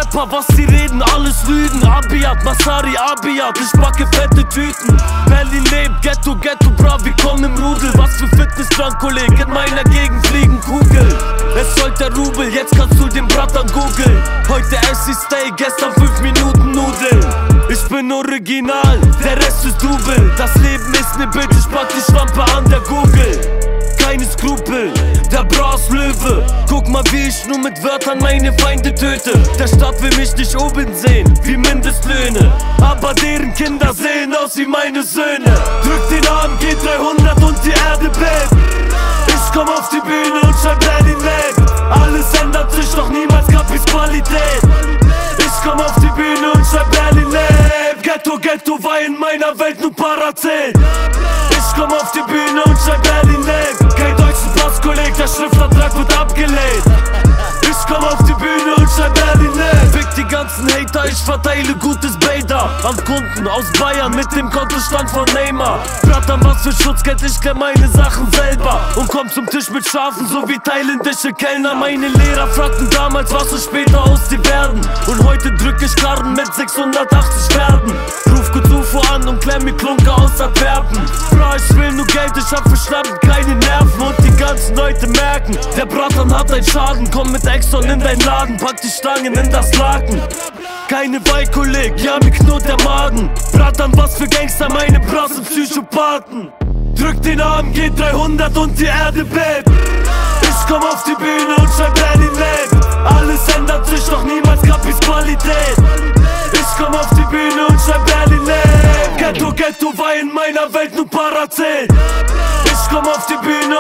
Rapper, was sie reden, alles Lügen. Abiat, Masari, Abiat, ich backe fette Tüten. Berlin lebt, Ghetto, Ghetto, brav, wir kommen im Rudel. Was für Fitness-Drunk, Kolleg, in meiner Gegend fliegen Kugel. Es sollte der Rubel, jetzt kannst du den Brattern googeln. Heute esse ich Steak, gestern 5 Minuten Nudeln. Ich bin original, der Rest ist Double. Das Leben ist ne Bitch, ich pack die Schlampe an der Google. Keine Skrupel, der Bras Löwe. Guck mal, wie ich nur mit Wörtern meine Feinde töte. Der Staat will mich nicht oben sehen, wie Mindestlöhne. Aber deren Kinder sehen aus wie meine Söhne. Drück den Arm, geht 300 und die Erde bebt. Ich komm auf die Bühne und schreib Berlin lebt. Alles ändert sich, doch niemals gab es Qualität. Ich komm auf die Bühne und schreib Berlin lebt. Ghetto, Ghetto war in meiner Welt nur Parazelt. Ich komm auf die Bühne und schreib Berlin lebt. Kein deutschen Pass, Kolleg, der Schriftvertrag wird abgelehnt. Ich komm auf die Bühne und schreib Berlin lebt. Fick die ganzen Hater, ich verteile gutes Bader an Kunden aus Bayern mit dem Kontostand von Neymar. Brattern, was für Schutzgeld, ich klär meine Sachen selber und komm zum Tisch mit Schafen, so wie thailändische Kellner. Meine Lehrer fragten damals, was soll später aus dir werden, und heute drück ich Karten mit 680 Pferden. Ruf Kutufo an und klär mir Klunker aus Antwerpen. Bra, ich will nur Geld, ich hab verstanden keine Nerven, und die ganzen Leute merken, der Brattern hat einen Schaden. Komm mit Exxon in dein Laden, pack die Stangen in das Laken. Keine Weihkolleg, ja, mir knurrt der Magen. Brattern, was für Gangster, meine Bras sind Psychopathen. Drück den Arm, geht 300 und die Erde bebt. Ich komm auf die Bühne und schreib Berlin lebt. Alles ändert sich, doch niemals gab es Qualität. Ich komm auf die Bühne und schreib Berlin lebt. Ghetto, Ghetto war in meiner Welt nur Parazelt. Ich komm auf die Bühne